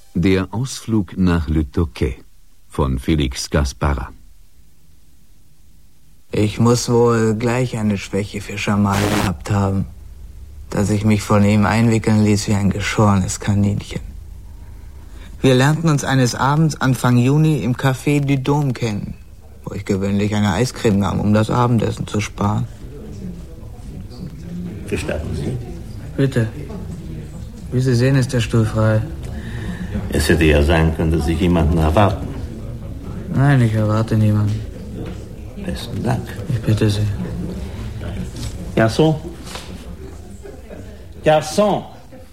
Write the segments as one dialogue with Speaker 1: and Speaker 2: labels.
Speaker 1: Der Ausflug nach Le Touquet von Felix Gaspara.
Speaker 2: Ich muss wohl gleich eine Schwäche für Jamal gehabt haben, dass ich mich von ihm einwickeln ließ wie ein geschorenes Kaninchen. Wir lernten uns eines Abends Anfang Juni im Café du Dôme kennen, wo ich gewöhnlich eine Eiscreme nahm, um das Abendessen zu sparen.
Speaker 3: Gestatten Sie?
Speaker 2: Bitte. Wie Sie sehen, ist der Stuhl frei.
Speaker 3: Es hätte ja sein können, dass Sie jemanden erwarten.
Speaker 2: Nein, ich erwarte niemanden.
Speaker 3: Besten Dank.
Speaker 2: Ich bitte Sie.
Speaker 3: Garçon? Garçon!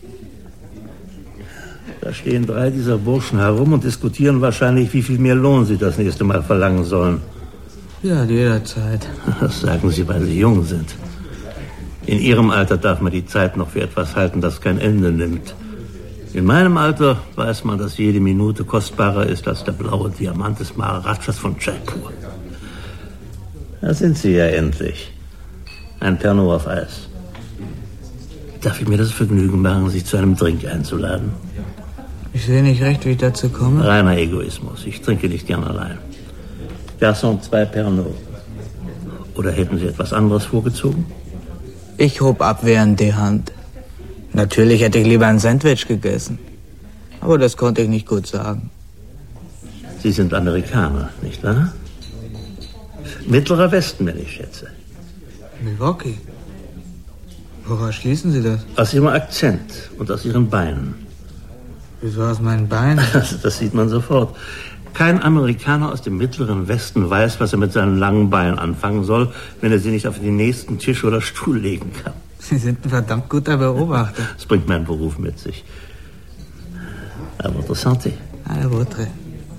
Speaker 3: Da stehen 3 dieser Burschen herum und diskutieren wahrscheinlich, wie viel mehr Lohn sie das nächste Mal verlangen sollen.
Speaker 2: Ja, jederzeit.
Speaker 3: Das sagen Sie, weil Sie jung sind. In Ihrem Alter darf man die Zeit noch für etwas halten, das kein Ende nimmt. In meinem Alter weiß man, dass jede Minute kostbarer ist als der blaue Diamant des Maharajas von Jaipur. Da sind Sie ja endlich. Ein Pernod auf Eis. Darf ich mir das Vergnügen machen, Sie zu einem Drink einzuladen?
Speaker 2: Ich sehe nicht recht, wie ich dazu komme.
Speaker 3: Reiner Egoismus. Ich trinke nicht gern allein. Garçon, 2 Pernod. Oder hätten Sie etwas anderes vorgezogen?
Speaker 2: Ich hob abwehrend die Hand. Natürlich hätte ich lieber ein Sandwich gegessen. Aber das konnte ich nicht gut sagen.
Speaker 3: Sie sind Amerikaner, nicht wahr? Mittlerer Westen, wenn ich schätze.
Speaker 2: Milwaukee? Woraus schließen Sie das?
Speaker 3: Aus Ihrem Akzent und aus Ihren Beinen.
Speaker 2: Wieso aus meinen Beinen?
Speaker 3: Das sieht man sofort. Kein Amerikaner aus dem Mittleren Westen weiß, was er mit seinen langen Beinen anfangen soll, wenn er sie nicht auf den nächsten Tisch oder Stuhl legen kann.
Speaker 2: Sie sind ein verdammt guter Beobachter.
Speaker 3: Das bringt mein Beruf mit sich. À votre santé.
Speaker 2: À la vôtre.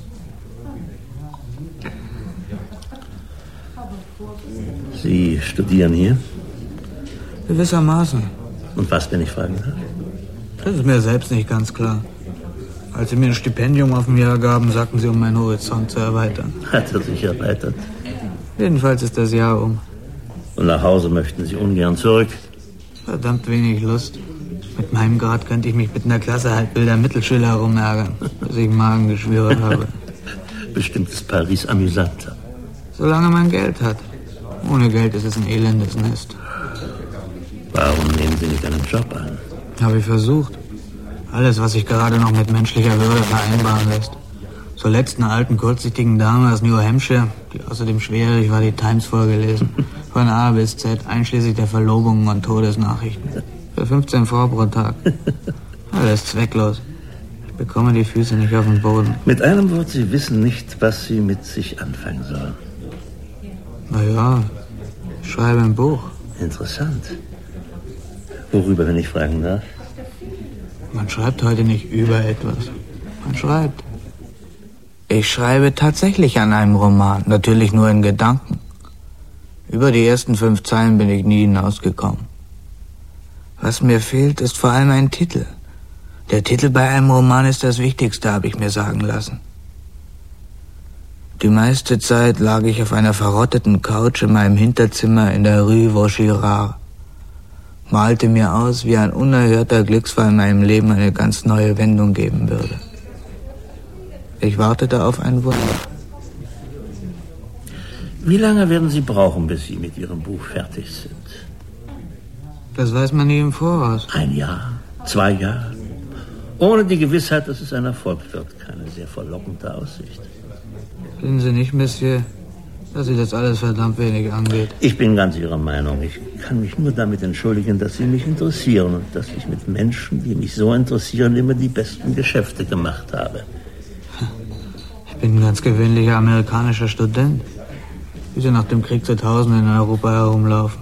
Speaker 3: Sie studieren hier?
Speaker 2: Gewissermaßen.
Speaker 3: Und was, wenn ich fragen darf?
Speaker 2: Das ist mir selbst nicht ganz klar. Als Sie mir ein Stipendium auf ein Jahr gaben, sagten Sie, um meinen Horizont zu erweitern.
Speaker 3: Hat er sich erweitert?
Speaker 2: Jedenfalls ist das Jahr um.
Speaker 3: Und nach Hause möchten Sie ungern zurück?
Speaker 2: Verdammt wenig Lust. Mit meinem Grad könnte ich mich mit einer Klasse halbbilder Mittelschüler herumärgern, bis ich Magengeschwüre habe.
Speaker 3: Bestimmt ist Paris amüsanter.
Speaker 2: Solange man Geld hat. Ohne Geld ist es ein elendes Nest.
Speaker 3: Warum nehmen Sie nicht einen Job an?
Speaker 2: Habe ich versucht. Alles, was sich gerade noch mit menschlicher Würde vereinbaren lässt. Zuletzt einer alten, kurzsichtigen Dame aus New Hampshire, die außerdem schwierig war, die Times vorgelesen. Von A bis Z, einschließlich der Verlobungen und Todesnachrichten. Für 15 Francs pro Tag. Alles zwecklos. Ich bekomme die Füße nicht auf den Boden.
Speaker 3: Mit einem Wort, Sie wissen nicht, was Sie mit sich anfangen sollen.
Speaker 2: Naja, ich schreibe ein Buch.
Speaker 3: Interessant. Worüber, wenn ich fragen darf?
Speaker 2: Man schreibt heute nicht über etwas. Man schreibt. Ich schreibe tatsächlich an einem Roman, natürlich nur in Gedanken. Über die ersten 5 Zeilen bin ich nie hinausgekommen. Was mir fehlt, ist vor allem ein Titel. Der Titel bei einem Roman ist das Wichtigste, habe ich mir sagen lassen. Die meiste Zeit lag ich auf einer verrotteten Couch in meinem Hinterzimmer in der Rue Vaugirard. Malte mir aus, wie ein unerhörter Glücksfall in meinem Leben eine ganz neue Wendung geben würde. Ich wartete auf ein Wunder.
Speaker 3: Wie lange werden Sie brauchen, bis Sie mit Ihrem Buch fertig sind?
Speaker 2: Das weiß man nie im Voraus.
Speaker 3: 1 Jahr, 2 Jahre. Ohne die Gewissheit, dass es ein Erfolg wird, keine sehr verlockende Aussicht.
Speaker 2: Finden Sie nicht, Monsieur, dass Sie das alles verdammt wenig angeht?
Speaker 3: Ich bin ganz Ihrer Meinung. Ich kann mich nur damit entschuldigen, dass Sie mich interessieren und dass ich mit Menschen, die mich so interessieren, immer die besten Geschäfte gemacht habe.
Speaker 2: Ich bin ein ganz gewöhnlicher amerikanischer Student. Wie Sie nach dem Krieg zu Tausenden in Europa herumlaufen.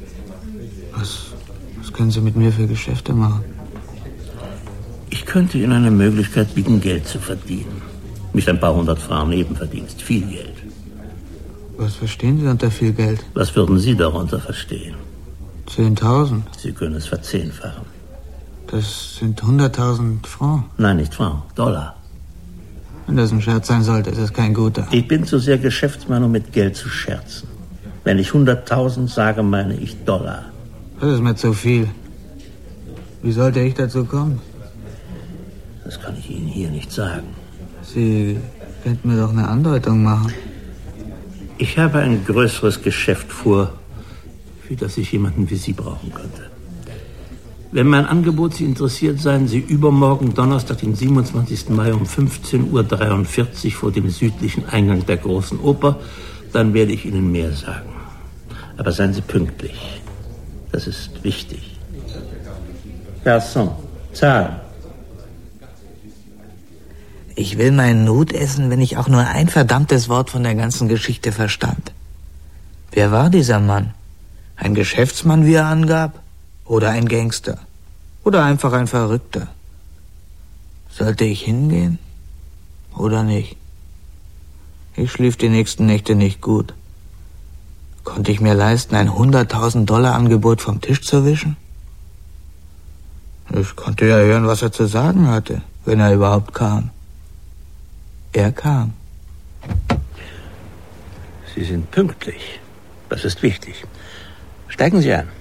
Speaker 2: Was können Sie mit mir für Geschäfte machen?
Speaker 3: Ich könnte Ihnen eine Möglichkeit bieten, Geld zu verdienen. Nicht ein paar 100 Francs Nebenverdienst, viel Geld.
Speaker 2: Was verstehen Sie unter viel Geld?
Speaker 3: Was würden Sie darunter verstehen?
Speaker 2: 10.000.
Speaker 3: Sie können es verzehnfachen.
Speaker 2: Das sind 100.000 Francs.
Speaker 3: Nein, nicht Francs, Dollar.
Speaker 2: Wenn das ein Scherz sein sollte, ist es kein guter.
Speaker 3: Ich bin zu sehr Geschäftsmann, um mit Geld zu scherzen. Wenn ich 100.000 sage, meine ich Dollar.
Speaker 2: Das ist mir zu viel. Wie sollte ich dazu kommen?
Speaker 3: Das kann ich Ihnen hier nicht sagen.
Speaker 2: Sie könnten mir doch eine Andeutung machen.
Speaker 3: Ich habe ein größeres Geschäft vor, für das ich jemanden wie Sie brauchen könnte. Wenn mein Angebot Sie interessiert, seien Sie übermorgen Donnerstag, den 27. Mai um 15:43 Uhr vor dem südlichen Eingang der Großen Oper. Dann werde ich Ihnen mehr sagen. Aber seien Sie pünktlich. Das ist wichtig. Garçon, zahlen.
Speaker 2: Ich will meinen Nut essen, wenn ich auch nur ein verdammtes Wort von der ganzen Geschichte verstand. Wer war dieser Mann? Ein Geschäftsmann, wie er angab? Oder ein Gangster? Oder einfach ein Verrückter? Sollte ich hingehen? Oder nicht? Ich schlief die nächsten Nächte nicht gut. Konnte ich mir leisten, ein $100.000 Angebot vom Tisch zu wischen? Ich konnte ja hören, was er zu sagen hatte, wenn er überhaupt kam. Er kam.
Speaker 3: Sie sind pünktlich. Das ist wichtig. Steigen Sie ein.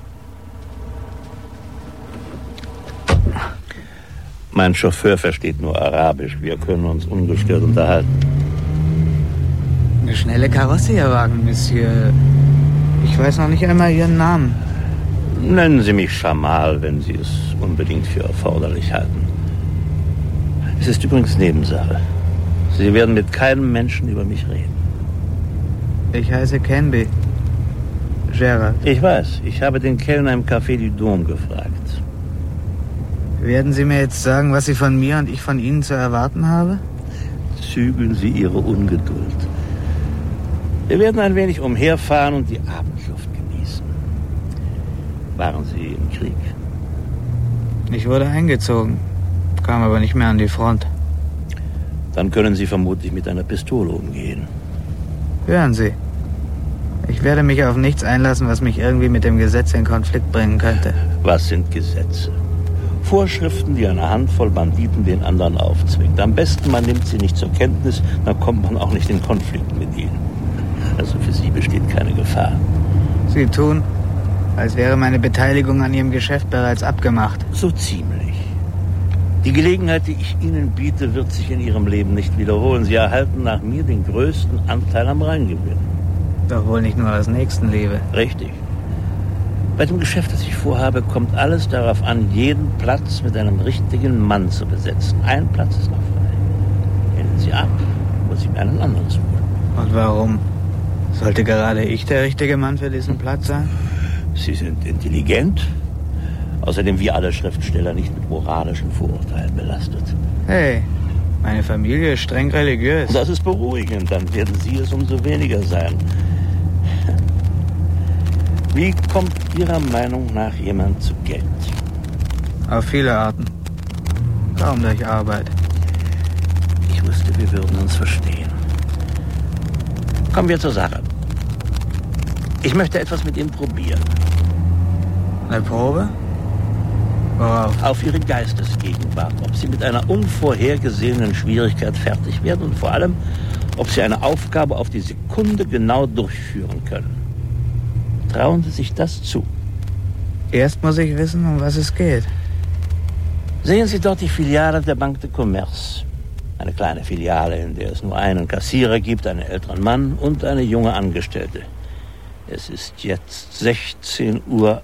Speaker 3: Mein Chauffeur versteht nur Arabisch. Wir können uns ungestört unterhalten.
Speaker 2: Eine schnelle Karosse, Ihr Wagen, Monsieur. Ich weiß noch nicht einmal Ihren Namen.
Speaker 3: Nennen Sie mich Schamal, wenn Sie es unbedingt für erforderlich halten. Es ist übrigens Nebensache. Sie werden mit keinem Menschen über mich reden.
Speaker 2: Ich heiße Canby. Gerard.
Speaker 3: Ich weiß. Ich habe den Kellner im Café du Dôme gefragt.
Speaker 2: Werden Sie mir jetzt sagen, was Sie von mir und ich von Ihnen zu erwarten habe?
Speaker 3: Zügeln Sie Ihre Ungeduld. Wir werden ein wenig umherfahren und die Abendluft genießen. Waren Sie im Krieg?
Speaker 2: Ich wurde eingezogen, kam aber nicht mehr an die Front.
Speaker 3: Dann können Sie vermutlich mit einer Pistole umgehen.
Speaker 2: Hören Sie, ich werde mich auf nichts einlassen, was mich irgendwie mit dem Gesetz in Konflikt bringen könnte.
Speaker 3: Was sind Gesetze? Vorschriften, die eine Handvoll Banditen den anderen aufzwingt. Am besten, man nimmt sie nicht zur Kenntnis, dann kommt man auch nicht in Konflikt mit ihnen. Also für Sie besteht keine Gefahr.
Speaker 2: Sie tun, als wäre meine Beteiligung an Ihrem Geschäft bereits abgemacht.
Speaker 3: So ziemlich. Die Gelegenheit, die ich Ihnen biete, wird sich in Ihrem Leben nicht wiederholen. Sie erhalten nach mir den größten Anteil am Reingewinn.
Speaker 2: Doch wohl nicht nur aus Nächstenliebe.
Speaker 3: Richtig. Bei dem Geschäft, das ich vorhabe, kommt alles darauf an, jeden Platz mit einem richtigen Mann zu besetzen. Ein Platz ist noch frei. Lehnen Sie ab, muss ich mir einen anderen suchen.
Speaker 2: Und warum? Sollte gerade ich der richtige Mann für diesen Platz sein?
Speaker 3: Sie sind intelligent. Außerdem wir alle Schriftsteller nicht mit moralischen Vorurteilen belastet.
Speaker 2: Hey, meine Familie ist streng religiös.
Speaker 3: Das ist beruhigend, dann werden Sie es umso weniger sein. Wie kommt Ihrer Meinung nach jemand zu Geld?
Speaker 2: Auf viele Arten. Kaum durch Arbeit.
Speaker 3: Ich wusste, wir würden uns verstehen. Kommen wir zur Sache. Ich möchte etwas mit Ihnen probieren.
Speaker 2: Eine Probe? Worauf?
Speaker 3: Auf Ihre Geistesgegenwart. Ob Sie mit einer unvorhergesehenen Schwierigkeit fertig werden und vor allem, ob Sie eine Aufgabe auf die Sekunde genau durchführen können. Trauen Sie sich das zu?
Speaker 2: Erst muss ich wissen, um was es geht.
Speaker 3: Sehen Sie dort die Filiale der Banque de Commerce. Eine kleine Filiale, in der es nur einen Kassierer gibt, einen älteren Mann und eine junge Angestellte. Es ist jetzt 16:48 Uhr.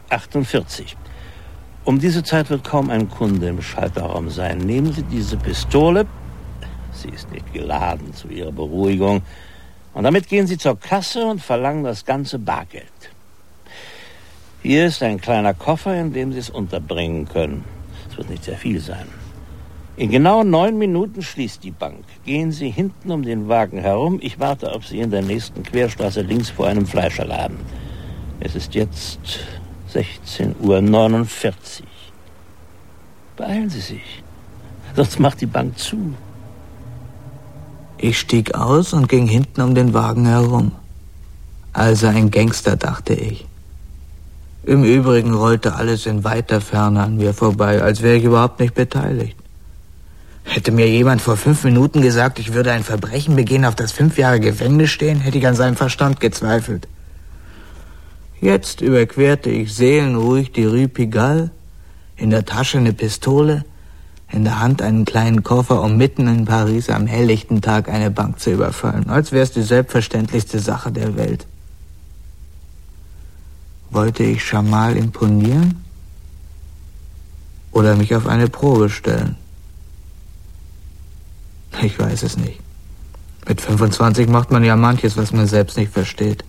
Speaker 3: Um diese Zeit wird kaum ein Kunde im Schalterraum sein. Nehmen Sie diese Pistole. Sie ist nicht geladen, zu Ihrer Beruhigung. Und damit gehen Sie zur Kasse und verlangen das ganze Bargeld. Hier ist ein kleiner Koffer, in dem Sie es unterbringen können. Es wird nicht sehr viel sein. In genau 9 Minuten schließt die Bank. Gehen Sie hinten um den Wagen herum. Ich warte auf Sie in der nächsten Querstraße links vor einem Fleischerladen. Es ist jetzt 16:49 Uhr. Beeilen Sie sich, sonst macht die Bank zu.
Speaker 2: Ich stieg aus und ging hinten um den Wagen herum. Also ein Gangster, dachte ich. Im Übrigen rollte alles in weiter Ferne an mir vorbei, als wäre ich überhaupt nicht beteiligt. Hätte mir jemand vor 5 Minuten gesagt, ich würde ein Verbrechen begehen, auf das 5 Jahre Gefängnis stehen, hätte ich an seinem Verstand gezweifelt. Jetzt überquerte ich seelenruhig die Rue Pigalle, in der Tasche eine Pistole, in der Hand einen kleinen Koffer, um mitten in Paris am helllichten Tag eine Bank zu überfallen, als wäre es die selbstverständlichste Sache der Welt. Wollte ich Jamal imponieren? Oder mich auf eine Probe stellen? Ich weiß es nicht. Mit 25 macht man ja manches, was man selbst nicht versteht.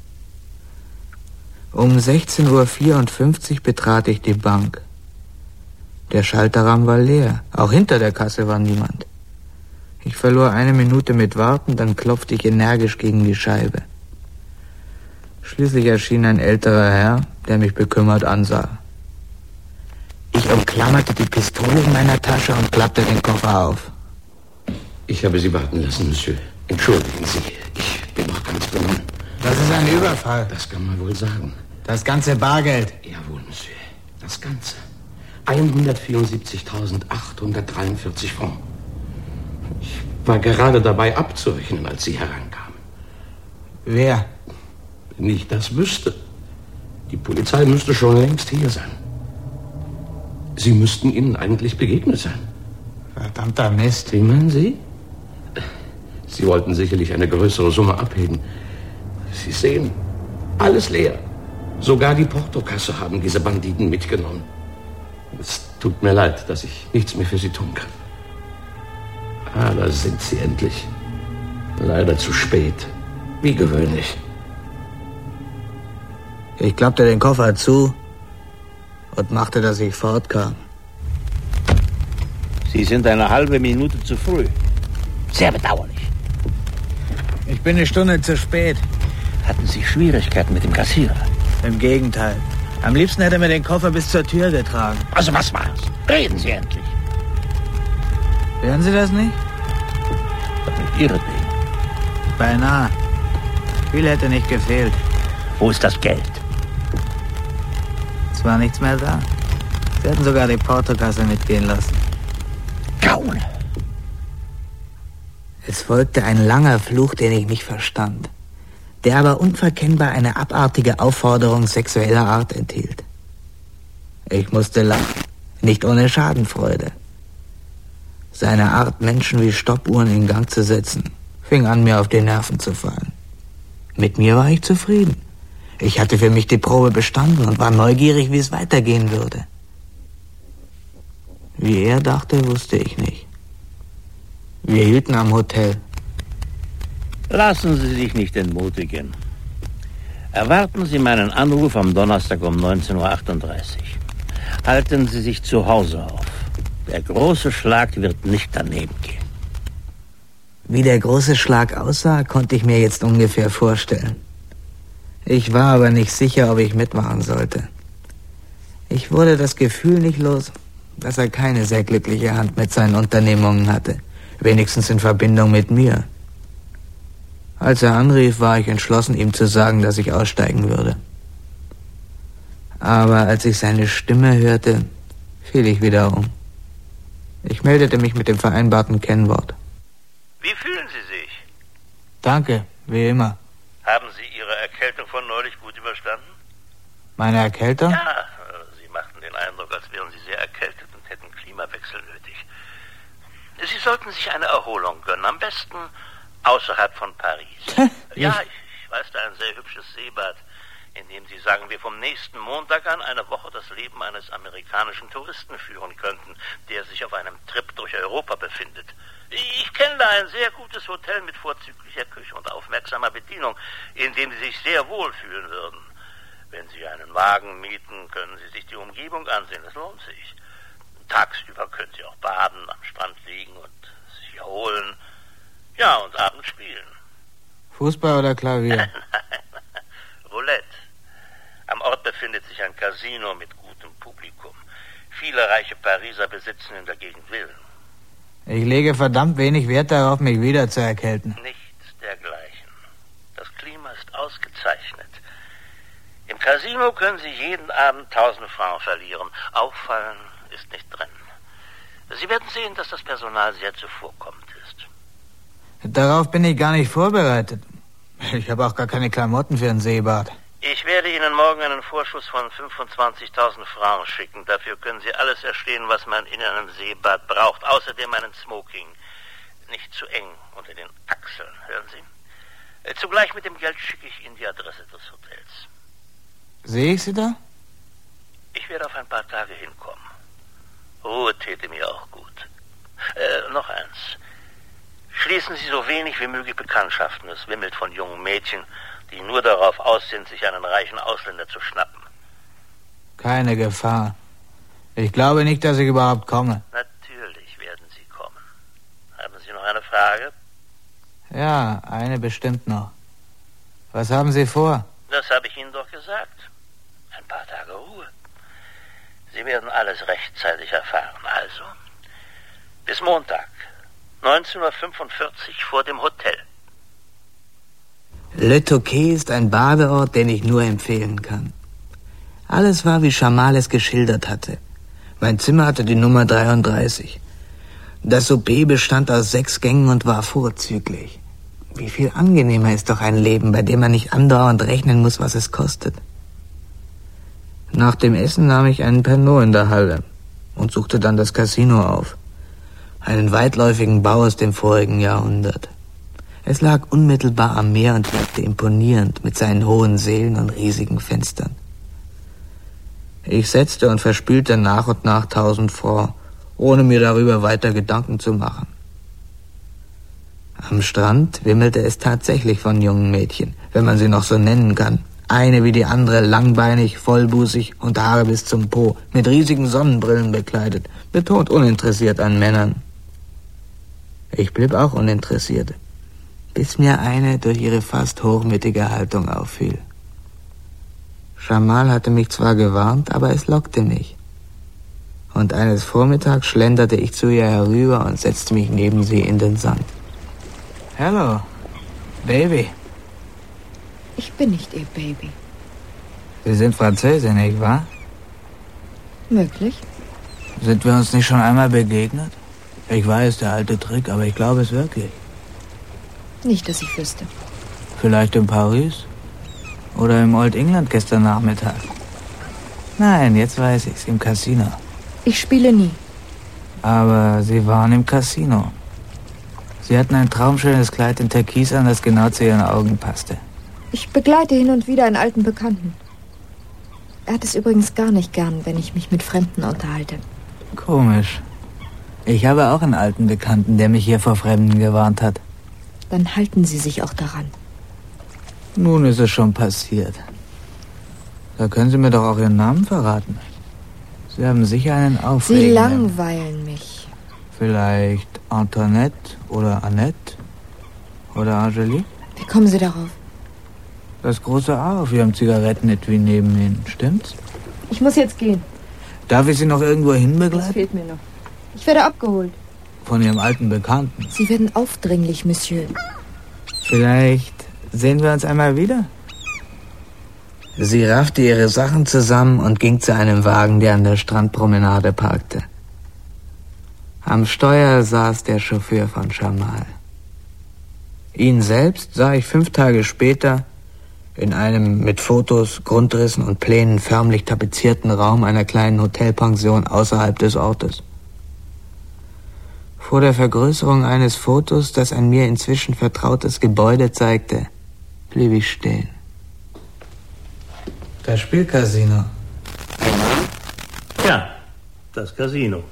Speaker 2: Um 16:54 Uhr betrat ich die Bank. Der Schalterrahmen war leer. Auch hinter der Kasse war niemand. Ich verlor 1 Minute mit Warten, dann klopfte ich energisch gegen die Scheibe. Schließlich erschien ein älterer Herr, der mich bekümmert ansah. Ich umklammerte die Pistole in meiner Tasche und klappte den Koffer auf.
Speaker 4: Ich habe Sie warten lassen, Monsieur. Entschuldigen Sie, ich bin noch ganz benommen.
Speaker 2: Das ist ein Überfall.
Speaker 4: Das kann man wohl sagen.
Speaker 2: Das ganze Bargeld.
Speaker 4: Jawohl, Monsieur. Das Ganze. 174.843 Francs. Ich war gerade dabei abzurechnen, als Sie herankamen.
Speaker 2: Wer?
Speaker 4: Wenn ich das wüsste. Die Polizei müsste schon längst hier sein. Sie müssten Ihnen eigentlich begegnet sein.
Speaker 2: Verdammter Mist.
Speaker 4: Wie meinen Sie? Sie wollten sicherlich eine größere Summe abheben. Sie sehen, alles leer. Sogar die Portokasse haben diese Banditen mitgenommen. Es tut mir leid, dass ich nichts mehr für Sie tun kann. Ah, da sind Sie endlich. Leider zu spät. Wie gewöhnlich.
Speaker 2: Ich klappte den Koffer zu und machte, dass ich fortkam.
Speaker 3: Sie sind eine halbe Minute zu früh. Sehr bedauerlich.
Speaker 2: Ich bin 1 Stunde zu spät.
Speaker 3: Hatten Sie Schwierigkeiten mit dem Kassierer?
Speaker 2: Im Gegenteil. Am liebsten hätte er mir den Koffer bis zur Tür getragen.
Speaker 3: Also was war's? Reden Sie endlich.
Speaker 2: Hören Sie das nicht?
Speaker 3: Doch nicht Ihretwegen.
Speaker 2: Beinahe. Viel hätte nicht gefehlt.
Speaker 3: Wo ist das Geld?
Speaker 2: Es war nichts mehr da. Sie hätten sogar die Portokasse mitgehen lassen.
Speaker 3: Gaul!
Speaker 2: Es folgte ein langer Fluch, den ich nicht verstand, der aber unverkennbar eine abartige Aufforderung sexueller Art enthielt. Ich musste lachen, nicht ohne Schadenfreude. Seine Art, Menschen wie Stoppuhren in Gang zu setzen, fing an, mir auf die Nerven zu fallen. Mit mir war ich zufrieden. Ich hatte für mich die Probe bestanden und war neugierig, wie es weitergehen würde. Wie er dachte, wusste ich nicht. Wir hielten am Hotel.
Speaker 3: Lassen Sie sich nicht entmutigen. Erwarten Sie meinen Anruf am Donnerstag um 19:38 Uhr. Halten Sie sich zu Hause auf. Der große Schlag wird nicht daneben gehen.
Speaker 2: Wie der große Schlag aussah, konnte ich mir jetzt ungefähr vorstellen. Ich war aber nicht sicher, ob ich mitmachen sollte. Ich wurde das Gefühl nicht los, dass er keine sehr glückliche Hand mit seinen Unternehmungen hatte. Wenigstens in Verbindung mit mir. Als er anrief, war ich entschlossen, ihm zu sagen, dass ich aussteigen würde. Aber als ich seine Stimme hörte, fiel ich wieder um. Ich meldete mich mit dem vereinbarten Kennwort.
Speaker 3: Wie fühlen Sie sich?
Speaker 2: Danke, wie immer.
Speaker 3: Haben Sie Ihre Erkältung von neulich gut überstanden?
Speaker 2: Meine Erkältung?
Speaker 3: Ja, Sie machten den Eindruck, als wären Sie sehr erkältet und hätten Klimawechsel nötig. Sie sollten sich eine Erholung gönnen, am besten außerhalb von Paris. Ja, ich weiß da ein sehr hübsches Seebad, in dem Sie, sagen wir, vom nächsten Montag an eine Woche das Leben eines amerikanischen Touristen führen könnten, der sich auf einem Trip durch Europa befindet. Ich kenne da ein sehr gutes Hotel mit vorzüglicher Küche und aufmerksamer Bedienung, in dem Sie sich sehr wohl fühlen würden. Wenn Sie einen Wagen mieten, können Sie sich die Umgebung ansehen, es lohnt sich. Tagsüber können Sie auch baden, am Strand liegen und sich erholen. Ja, und abends spielen.
Speaker 2: Fußball oder Klavier?
Speaker 3: Nein, Roulette. Am Ort befindet sich ein Casino mit gutem Publikum. Viele reiche Pariser besitzen in der Gegend Villen.
Speaker 2: Ich lege verdammt wenig Wert darauf, mich wieder zu erkälten.
Speaker 3: Nichts dergleichen. Das Klima ist ausgezeichnet. Im Casino können Sie jeden Abend 1000 Francs verlieren. Auffallen ist nicht drin. Sie werden sehen, dass das Personal sehr zuvorkommend ist.
Speaker 2: Darauf bin ich gar nicht vorbereitet. Ich habe auch gar keine Klamotten für ein Seebad.
Speaker 3: Ich werde Ihnen morgen einen Vorschuss von 25.000 Francs schicken. Dafür können Sie alles erstehen, was man in einem Seebad braucht. Außerdem einen Smoking. Nicht zu eng unter den Achseln, hören Sie? Zugleich mit dem Geld schicke ich Ihnen die Adresse des Hotels.
Speaker 2: Sehe ich Sie da?
Speaker 3: Ich werde auf ein paar Tage hinkommen. Ruhe täte mir auch gut. Noch eins. Schließen Sie so wenig wie möglich Bekanntschaften. Es wimmelt von jungen Mädchen, die nur darauf aus sind, sich einen reichen Ausländer zu schnappen.
Speaker 2: Keine Gefahr. Ich glaube nicht, dass ich überhaupt komme.
Speaker 3: Natürlich werden Sie kommen. Haben Sie noch eine Frage?
Speaker 2: Ja, eine bestimmt noch. Was haben Sie vor?
Speaker 3: Das habe ich Ihnen doch gesagt. Ein paar Tage Ruhe. Sie werden alles rechtzeitig erfahren. Also, bis Montag, 19:45 Uhr vor dem Hotel.
Speaker 2: Le Touquet ist ein Badeort, den ich nur empfehlen kann. Alles war, wie Chamal es geschildert hatte. Mein Zimmer hatte die Nummer 33. Das Souper bestand aus 6 Gängen und war vorzüglich. Wie viel angenehmer ist doch ein Leben, bei dem man nicht andauernd rechnen muss, was es kostet. Nach dem Essen nahm ich einen Pernod in der Halle und suchte dann das Casino auf. Einen weitläufigen Bau aus dem vorigen Jahrhundert. Es lag unmittelbar am Meer und wirkte imponierend mit seinen hohen Sälen und riesigen Fenstern. Ich setzte und verspülte nach und nach 1000 Francs, ohne mir darüber weiter Gedanken zu machen. Am Strand wimmelte es tatsächlich von jungen Mädchen, wenn man sie noch so nennen kann. Eine wie die andere, langbeinig, vollbusig und Haare bis zum Po, mit riesigen Sonnenbrillen bekleidet, betont uninteressiert an Männern. Ich blieb auch uninteressiert, bis mir eine durch ihre fast hochmütige Haltung auffiel. Chamal hatte mich zwar gewarnt, aber es lockte mich. Und eines Vormittags schlenderte ich zu ihr herüber und setzte mich neben sie in den Sand. Hello, Baby.
Speaker 5: Ich bin nicht Ihr Baby.
Speaker 2: Sie sind Französin, nicht wahr?
Speaker 5: Möglich.
Speaker 2: Sind wir uns nicht schon einmal begegnet? Ich weiß, der alte Trick, aber ich glaube es wirklich.
Speaker 5: Nicht, dass ich wüsste.
Speaker 2: Vielleicht in Paris? Oder im Old England gestern Nachmittag? Nein, jetzt weiß ich's, im Casino.
Speaker 5: Ich spiele nie.
Speaker 2: Aber Sie waren im Casino. Sie hatten ein traumschönes Kleid in Türkis an, das genau zu Ihren Augen passte.
Speaker 5: Ich begleite hin und wieder einen alten Bekannten. Er hat es übrigens gar nicht gern, wenn ich mich mit Fremden unterhalte.
Speaker 2: Komisch. Ich habe auch einen alten Bekannten, der mich hier vor Fremden gewarnt hat.
Speaker 5: Dann halten Sie sich auch daran.
Speaker 2: Nun ist es schon passiert. Da können Sie mir doch auch Ihren Namen verraten. Sie haben sicher einen aufregenden...
Speaker 5: Sie langweilen mich.
Speaker 2: Vielleicht Antoinette oder Annette oder Angelique?
Speaker 5: Wie kommen Sie darauf?
Speaker 2: Das große A auf Ihrem Zigarettenetui neben Ihnen, stimmt's?
Speaker 5: Ich muss jetzt gehen.
Speaker 2: Darf ich Sie noch irgendwo
Speaker 5: Das
Speaker 2: hinbegleiten?
Speaker 5: fehlt mir noch. Ich werde abgeholt.
Speaker 2: Von Ihrem alten Bekannten.
Speaker 5: Sie werden aufdringlich, Monsieur.
Speaker 2: Vielleicht sehen wir uns einmal wieder? Sie raffte ihre Sachen zusammen und ging zu einem Wagen, der an der Strandpromenade parkte. Am Steuer saß der Chauffeur von Chamal. Ihn selbst sah ich 5 Tage später in einem mit Fotos, Grundrissen und Plänen förmlich tapezierten Raum einer kleinen Hotelpension außerhalb des Ortes. Vor der Vergrößerung eines Fotos, das ein mir inzwischen vertrautes Gebäude zeigte, blieb ich stehen. Das Spielcasino.
Speaker 3: Ja, das Casino.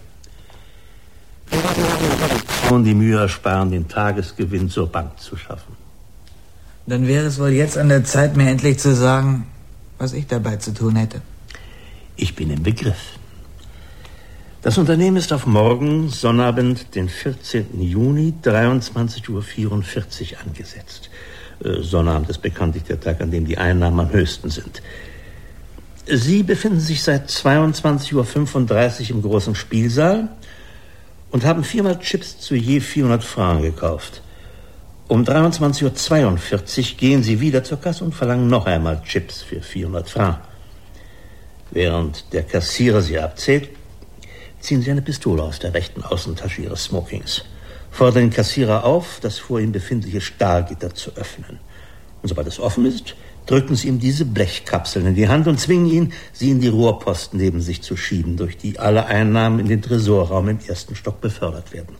Speaker 3: Und die Mühe ersparen, den Tagesgewinn zur Bank zu schaffen.
Speaker 2: Dann wäre es wohl jetzt an der Zeit, mir endlich zu sagen, was ich dabei zu tun hätte.
Speaker 3: Ich bin im Begriff. Das Unternehmen ist auf morgen, Sonnabend, den 14. Juni, 23:44 Uhr angesetzt. Sonnabend ist bekanntlich der Tag, an dem die Einnahmen am höchsten sind. Sie befinden sich seit 22:35 Uhr im großen Spielsaal und haben 4-mal Chips zu je 400 Francs gekauft. Um 23:42 Uhr gehen Sie wieder zur Kasse und verlangen noch einmal Chips für 400 Francs. Während der Kassierer Sie abzählt, ziehen Sie eine Pistole aus der rechten Außentasche Ihres Smokings, fordern den Kassierer auf, das vor ihm befindliche Stahlgitter zu öffnen. Und sobald es offen ist, drücken Sie ihm diese Blechkapseln in die Hand und zwingen ihn, sie in die Rohrposten neben sich zu schieben, durch die alle Einnahmen in den Tresorraum im 1. Stock befördert werden.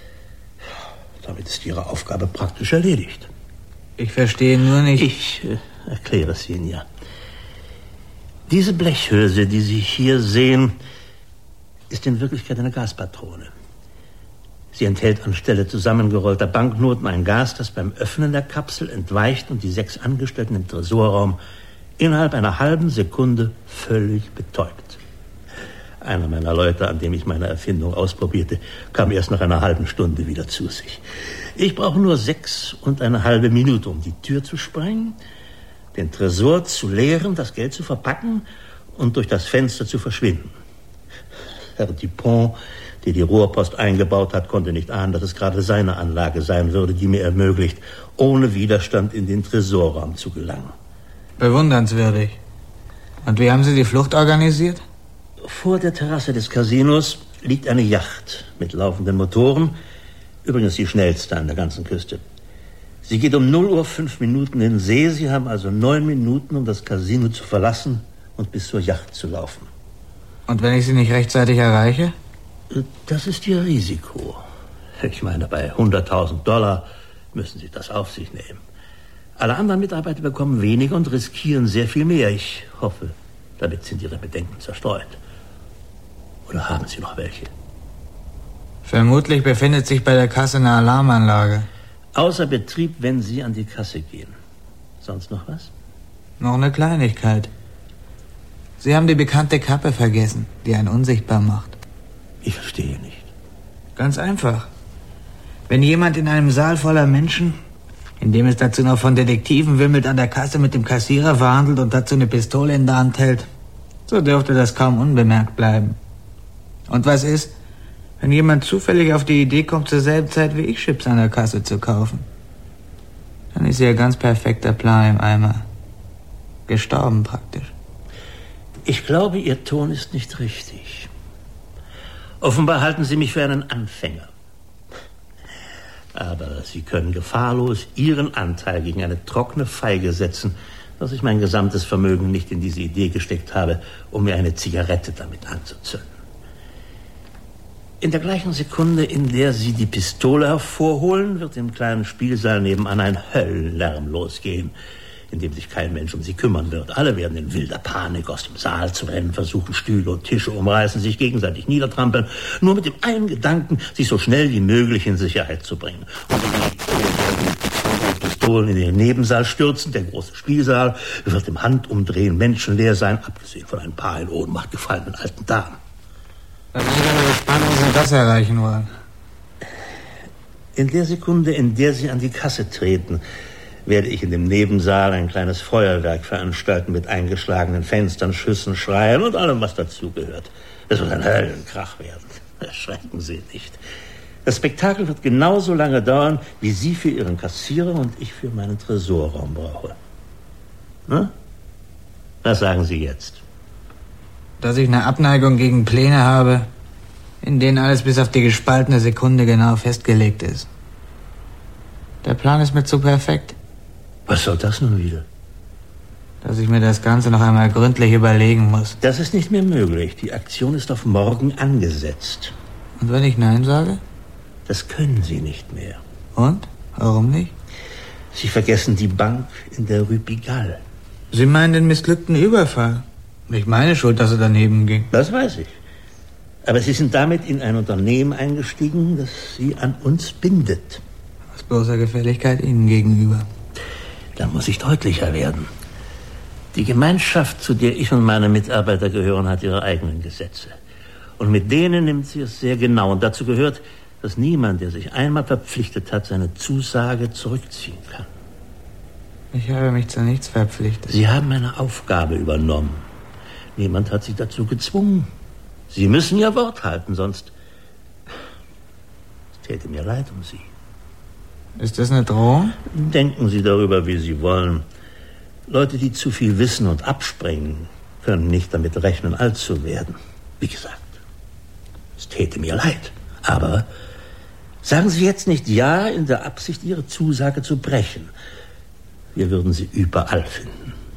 Speaker 3: Damit ist Ihre Aufgabe praktisch erledigt.
Speaker 2: Ich verstehe nur nicht...
Speaker 3: Ich erkläre es Ihnen ja. Diese Blechhülse, die Sie hier sehen, ist in Wirklichkeit eine Gaspatrone. Sie enthält anstelle zusammengerollter Banknoten ein Gas, das beim Öffnen der Kapsel entweicht und die 6 Angestellten im Tresorraum innerhalb einer halben Sekunde völlig betäubt. Einer meiner Leute, an dem ich meine Erfindung ausprobierte, kam erst nach einer halben Stunde wieder zu sich. Ich brauche nur 6,5 Minuten, um die Tür zu sprengen, den Tresor zu leeren, das Geld zu verpacken und durch das Fenster zu verschwinden. Herr Dupont, der die Rohrpost eingebaut hat, konnte nicht ahnen, dass es gerade seine Anlage sein würde, die mir ermöglicht, ohne Widerstand in den Tresorraum zu gelangen.
Speaker 2: Bewundernswürdig. Und wie haben Sie die Flucht organisiert?
Speaker 3: Vor der Terrasse des Casinos liegt eine Yacht mit laufenden Motoren, übrigens die schnellste an der ganzen Küste. Sie geht um 0:05 in den See. Sie haben also 9 Minuten, um das Casino zu verlassen und bis zur Yacht zu laufen.
Speaker 2: Und wenn ich Sie nicht rechtzeitig erreiche?
Speaker 3: Das ist Ihr Risiko. Ich meine, bei $100.000 müssen Sie das auf sich nehmen. Alle anderen Mitarbeiter bekommen weniger und riskieren sehr viel mehr. Ich hoffe, damit sind Ihre Bedenken zerstreut. Oder haben Sie noch welche?
Speaker 2: Vermutlich befindet sich bei der Kasse eine Alarmanlage.
Speaker 3: Außer Betrieb, wenn Sie an die Kasse gehen. Sonst noch was?
Speaker 2: Noch eine Kleinigkeit. Sie haben die bekannte Kappe vergessen, die einen unsichtbar macht.
Speaker 3: Ich verstehe nicht.
Speaker 2: Ganz einfach. Wenn jemand in einem Saal voller Menschen, in dem es dazu noch von Detektiven wimmelt, an der Kasse mit dem Kassierer verhandelt und dazu eine Pistole in der Hand hält, so dürfte das kaum unbemerkt bleiben. Und was ist, wenn jemand zufällig auf die Idee kommt, zur selben Zeit wie ich Chips an der Kasse zu kaufen? Dann ist Ihr ganz perfekter Plan im Eimer. Gestorben praktisch.
Speaker 3: Ich glaube, Ihr Ton ist nicht richtig. Offenbar halten Sie mich für einen Anfänger. Aber Sie können gefahrlos Ihren Anteil gegen eine trockene Feige setzen, dass ich mein gesamtes Vermögen nicht in diese Idee gesteckt habe, um mir eine Zigarette damit anzuzünden. In der gleichen Sekunde, in der Sie die Pistole hervorholen, wird im kleinen Spielsaal nebenan ein Höllenlärm losgehen, in dem sich kein Mensch um Sie kümmern wird. Alle werden in wilder Panik aus dem Saal zu rennen, versuchen Stühle und Tische umreißen, sich gegenseitig niedertrampeln, nur mit dem einen Gedanken, sich so schnell wie möglich in Sicherheit zu bringen. Und die Pistolen in den Nebensaal stürzen, der große Spielsaal wird im Handumdrehen menschenleer sein, abgesehen von ein paar in Ohnmacht gefallenen alten Damen.
Speaker 2: Da bin ich aber gespannt, wie Sie das erreichen wollen.
Speaker 3: In der Sekunde, in der Sie an die Kasse treten, werde ich in dem Nebensaal ein kleines Feuerwerk veranstalten mit eingeschlagenen Fenstern, Schüssen, Schreien und allem, was dazugehört. Es wird ein Höllenkrach werden. Erschrecken Sie nicht. Das Spektakel wird genauso lange dauern, wie Sie für Ihren Kassierer und ich für meinen Tresorraum brauche. Hm? Was sagen Sie jetzt?
Speaker 2: Dass ich eine Abneigung gegen Pläne habe, in denen alles bis auf die gespaltene Sekunde genau festgelegt ist. Der Plan ist mir zu perfekt.
Speaker 3: Was soll das nun wieder?
Speaker 2: Dass ich mir das Ganze noch einmal gründlich überlegen muss.
Speaker 3: Das ist nicht mehr möglich. Die Aktion ist auf morgen angesetzt.
Speaker 2: Und wenn ich Nein sage?
Speaker 3: Das können Sie nicht mehr.
Speaker 2: Und? Warum nicht?
Speaker 3: Sie vergessen die Bank in der Rue Pigalle.
Speaker 2: Sie meinen den missglückten Überfall? Nicht meine Schuld, dass er daneben ging.
Speaker 3: Das weiß ich. Aber Sie sind damit in ein Unternehmen eingestiegen, das Sie an uns bindet.
Speaker 2: Aus bloßer Gefälligkeit Ihnen gegenüber.
Speaker 3: Dann muss ich deutlicher werden. Die Gemeinschaft, zu der ich und meine Mitarbeiter gehören, hat ihre eigenen Gesetze. Und mit denen nimmt sie es sehr genau. Und dazu gehört, dass niemand, der sich einmal verpflichtet hat, seine Zusage zurückziehen kann.
Speaker 2: Ich habe mich zu nichts verpflichtet.
Speaker 3: Sie haben eine Aufgabe übernommen. Niemand hat Sie dazu gezwungen. Sie müssen Ihr Wort halten, sonst es täte mir leid um Sie.
Speaker 2: Ist das eine Drohung?
Speaker 3: Denken Sie darüber, wie Sie wollen. Leute, die zu viel wissen und abspringen, können nicht damit rechnen, alt zu werden. Wie gesagt, es täte mir leid. Aber sagen Sie jetzt nicht Ja in der Absicht, Ihre Zusage zu brechen. Wir würden Sie überall finden.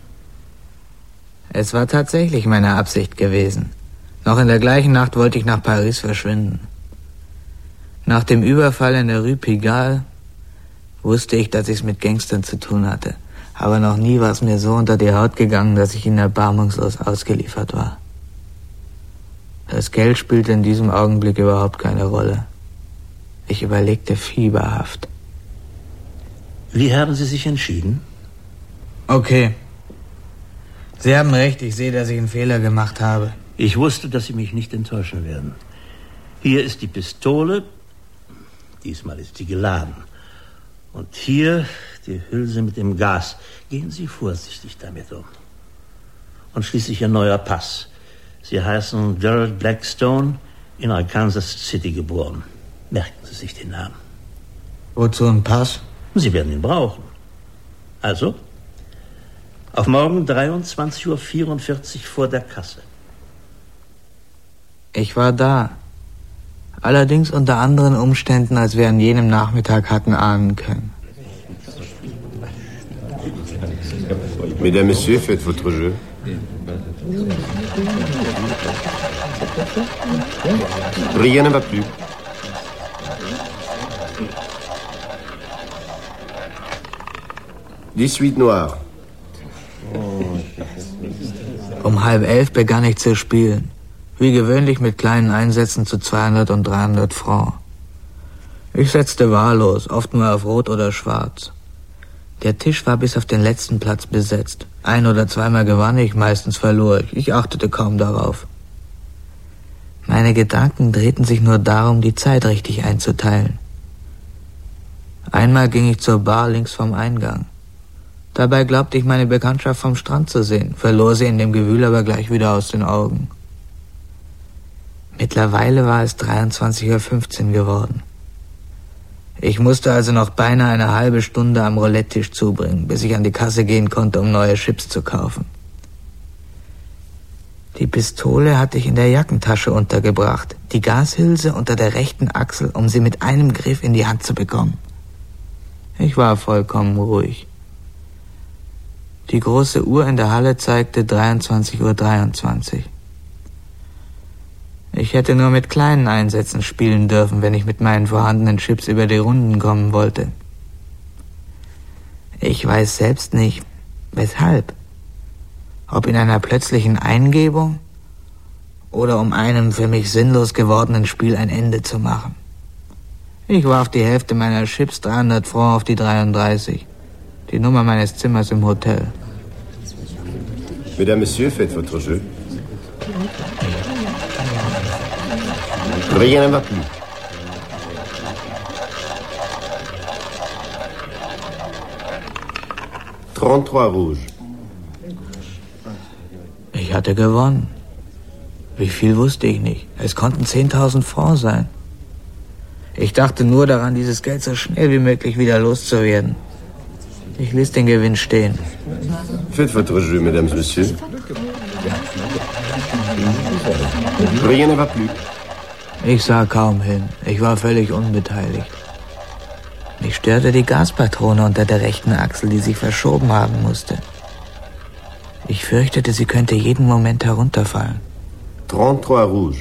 Speaker 2: Es war tatsächlich meine Absicht gewesen. Noch in der gleichen Nacht wollte ich nach Paris verschwinden. Nach dem Überfall in der Rue Pigalle wusste ich, dass ich es mit Gangstern zu tun hatte. Aber noch nie war es mir so unter die Haut gegangen, dass ich ihnen erbarmungslos ausgeliefert war. Das Geld spielte in diesem Augenblick überhaupt keine Rolle. Ich überlegte fieberhaft.
Speaker 3: Wie haben Sie sich entschieden?
Speaker 2: Okay. Sie haben recht, ich sehe, dass ich einen Fehler gemacht habe.
Speaker 3: Ich wusste, dass Sie mich nicht enttäuschen werden. Hier ist die Pistole. Diesmal ist sie geladen. Und hier die Hülse mit dem Gas. Gehen Sie vorsichtig damit um. Und schließlich Ihr neuer Pass. Sie heißen Gerald Blackstone, in Arkansas City geboren. Merken Sie sich den Namen.
Speaker 2: Wozu ein Pass?
Speaker 3: Sie werden ihn brauchen. Also, auf morgen 23:44 Uhr vor der Kasse.
Speaker 2: Ich war da. Allerdings unter anderen Umständen, als wir an jenem Nachmittag hatten ahnen können.
Speaker 6: Mesdames, Messieurs, faites votre jeu. Rien ne va plus. Dix-huit noirs.
Speaker 2: Um 10:30 begann ich zu spielen. Wie gewöhnlich mit kleinen Einsätzen zu 200 und 300 Francs. Ich setzte wahllos, oft nur auf Rot oder Schwarz. Der Tisch war bis auf den letzten Platz besetzt. Ein- oder zweimal gewann ich, meistens verlor ich. Ich achtete kaum darauf. Meine Gedanken drehten sich nur darum, die Zeit richtig einzuteilen. Einmal ging ich zur Bar links vom Eingang. Dabei glaubte ich, meine Bekanntschaft vom Strand zu sehen, verlor sie in dem Gewühl aber gleich wieder aus den Augen. Mittlerweile war es 23:15 Uhr geworden. Ich musste also noch beinahe eine halbe Stunde am Roulette-Tisch zubringen, bis ich an die Kasse gehen konnte, um neue Chips zu kaufen. Die Pistole hatte ich in der Jackentasche untergebracht, die Gashülse unter der rechten Achsel, um sie mit einem Griff in die Hand zu bekommen. Ich war vollkommen ruhig. Die große Uhr in der Halle zeigte 23:23 Uhr. Ich hätte nur mit kleinen Einsätzen spielen dürfen, wenn ich mit meinen vorhandenen Chips über die Runden kommen wollte. Ich weiß selbst nicht, weshalb. Ob in einer plötzlichen Eingebung oder um einem für mich sinnlos gewordenen Spiel ein Ende zu machen. Ich warf die Hälfte meiner Chips, 300 Francs, auf die 33. Die Nummer meines Zimmers im Hotel.
Speaker 6: Mesdames, Messieurs, faites votre jeu. Rien ne va plus. Trente-trois rouges.
Speaker 2: Ich hatte gewonnen. Wie viel wusste ich nicht. Es konnten 10.000 Francs sein. Ich dachte nur daran, dieses Geld so schnell wie möglich wieder loszuwerden. Ich ließ den Gewinn stehen.
Speaker 6: Faites votre jeu, Mesdames, Messieurs. Rien ne va plus.
Speaker 2: Ich sah kaum hin. Ich war völlig unbeteiligt. Mich störte die Gaspatrone unter der rechten Achsel, die sich verschoben haben musste. Ich fürchtete, sie könnte jeden Moment herunterfallen.
Speaker 6: 33 rouges.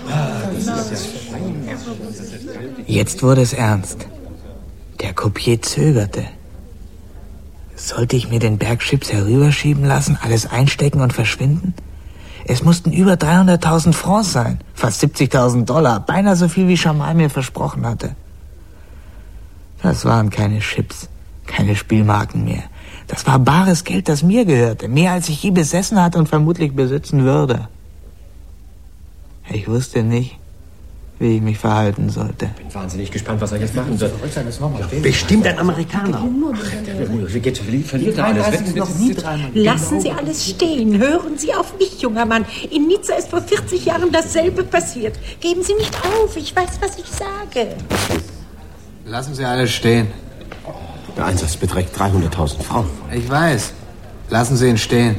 Speaker 2: Jetzt wurde es ernst. Der Croupier zögerte. Sollte ich mir den Berg Chips herüberschieben lassen, alles einstecken und verschwinden? Es mussten über 300.000 Francs sein, fast 70.000 $, beinahe so viel, wie Jamal mir versprochen hatte. Das waren keine Chips, keine Spielmarken mehr. Das war bares Geld, das mir gehörte, mehr als ich je besessen hatte und vermutlich besitzen würde. Ich wusste nicht, wie ich mich verhalten sollte.
Speaker 7: Ich bin wahnsinnig gespannt, was er jetzt machen wird.
Speaker 3: Bestimmt ein Amerikaner.
Speaker 7: Verliert er alles.
Speaker 8: Lassen Sie alles stehen. Hören Sie auf mich, junger Mann. In Nizza ist vor 40 Jahren dasselbe passiert. Geben Sie nicht auf. Ich weiß, was ich sage.
Speaker 2: Lassen Sie alles stehen.
Speaker 6: Der Einsatz beträgt 300.000 Francs.
Speaker 2: Ich weiß. Lassen Sie ihn stehen.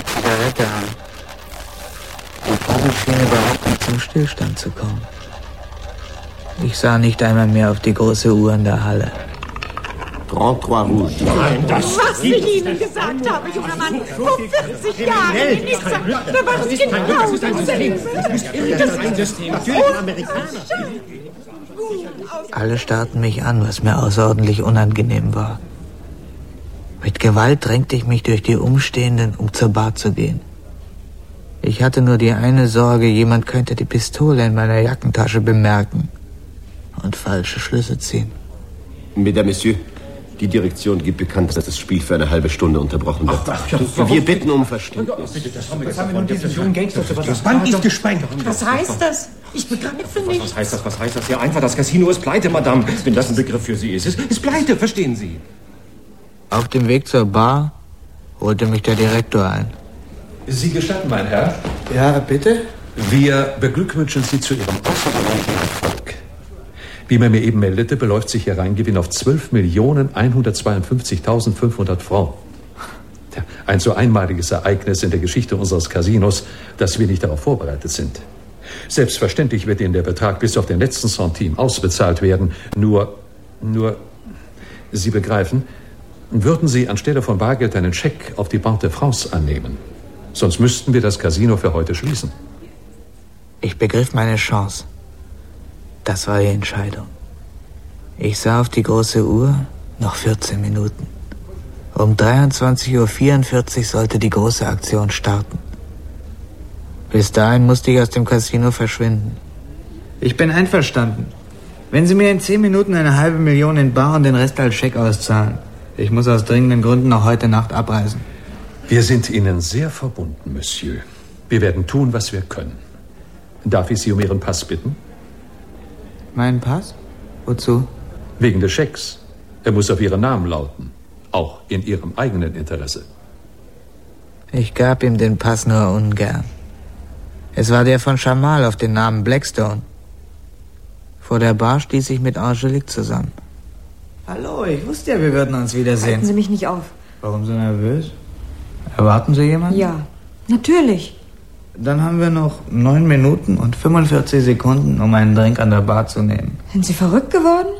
Speaker 2: Zigarette an. Die Fahrt schien überhaupt nicht zum Stillstand zu kommen. Ich sah nicht einmal mehr auf die große Uhr in der Halle.
Speaker 6: 33 Rouge.
Speaker 8: Nein, was ich Ihnen gesagt habe, junger Mann, vor 40 Jahren in Nizza, da war es genau dasselbe.
Speaker 7: Das ist ein System für den Amerikaner.
Speaker 2: Alle starrten mich an, was mir außerordentlich unangenehm war. Mit Gewalt drängte ich mich durch die Umstehenden, um zur Bar zu gehen. Ich hatte nur die eine Sorge, jemand könnte die Pistole in meiner Jackentasche bemerken und falsche Schlüsse ziehen.
Speaker 6: Mesdames, Messieurs, die Direktion gibt bekannt, dass das Spiel für eine halbe Stunde unterbrochen wird. Wir bitten um Verständnis.
Speaker 7: Das Band ist gesprengt.
Speaker 8: Was heißt das? Ich begreife nicht.
Speaker 7: Was heißt das? Was heißt das? Ja, einfach, das Casino ist pleite, Madame. Wenn das ein Begriff für Sie ist. Es ist pleite, verstehen Sie. Auf
Speaker 2: dem Weg zur Bar holte mich der Direktor ein.
Speaker 9: Sie gestatten, mein Herr?
Speaker 2: Ja, bitte?
Speaker 9: Wir beglückwünschen Sie zu Ihrem außerordentlichen Erfolg. Wie man mir eben meldete, beläuft sich Ihr Reingewinn auf 12.152.500 Francs. Ein so einmaliges Ereignis in der Geschichte unseres Casinos, dass wir nicht darauf vorbereitet sind. Selbstverständlich wird Ihnen der Betrag bis auf den letzten Centime ausbezahlt werden. Nur, Sie begreifen, würden Sie anstelle von Bargeld einen Scheck auf die Banque de France annehmen. Sonst müssten wir das Casino für heute schließen.
Speaker 2: Ich begriff meine Chance. Das war die Entscheidung. Ich sah auf die große Uhr, noch 14 Minuten. Um 23.44 Uhr sollte die große Aktion starten. Bis dahin musste ich aus dem Casino verschwinden. Ich bin einverstanden. Wenn Sie mir in 10 Minuten 500.000 in bar und den Rest als Scheck auszahlen. Ich muss aus dringenden Gründen noch heute Nacht abreisen.
Speaker 9: Wir sind Ihnen sehr verbunden, Monsieur. Wir werden tun, was wir können. Darf ich Sie um Ihren Pass bitten?
Speaker 2: Meinen Pass? Wozu?
Speaker 9: Wegen des Schecks. Er muss auf Ihren Namen lauten. Auch in Ihrem eigenen Interesse.
Speaker 2: Ich gab ihm den Pass nur ungern. Es war der von Chamal auf den Namen Blackstone. Vor der Bar stieß ich mit Angelique zusammen. Hallo, ich wusste ja, wir würden uns wiedersehen.
Speaker 5: Halten Sie mich nicht auf.
Speaker 2: Warum so nervös? Erwarten Sie jemanden?
Speaker 5: Ja, natürlich.
Speaker 2: Dann haben wir noch 9 Minuten und 45 Sekunden, um einen Drink an der Bar zu nehmen.
Speaker 5: Sind Sie verrückt geworden?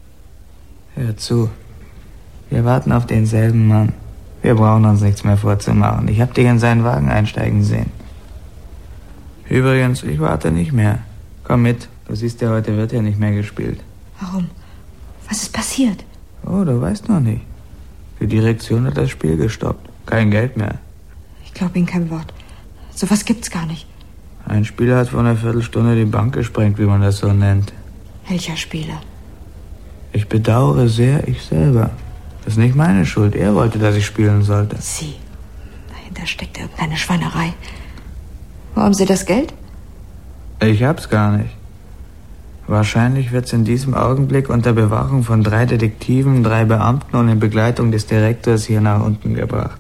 Speaker 2: Hör zu. Wir warten auf denselben Mann. Wir brauchen uns nichts mehr vorzumachen. Ich hab dich in seinen Wagen einsteigen sehen. Übrigens, ich warte nicht mehr. Komm mit. Du siehst ja, heute wird ja nicht mehr gespielt.
Speaker 5: Warum? Was ist passiert?
Speaker 2: Oh, du weißt noch nicht. Die Direktion hat das Spiel gestoppt. Kein Geld mehr.
Speaker 5: Ich glaube Ihnen kein Wort. Sowas gibt's gar nicht.
Speaker 2: Ein Spieler hat vor einer Viertelstunde die Bank gesprengt, wie man das so nennt.
Speaker 5: Welcher Spieler?
Speaker 2: Ich bedauere sehr, ich selber. Das ist nicht meine Schuld. Er wollte, dass ich spielen sollte.
Speaker 5: Sie. Dahinter steckt irgendeine Schweinerei. Wo haben Sie das Geld?
Speaker 2: Ich hab's gar nicht. Wahrscheinlich wird's in diesem Augenblick unter Bewachung von 3 Detektiven, 3 Beamten und in Begleitung des Direktors hier nach unten gebracht.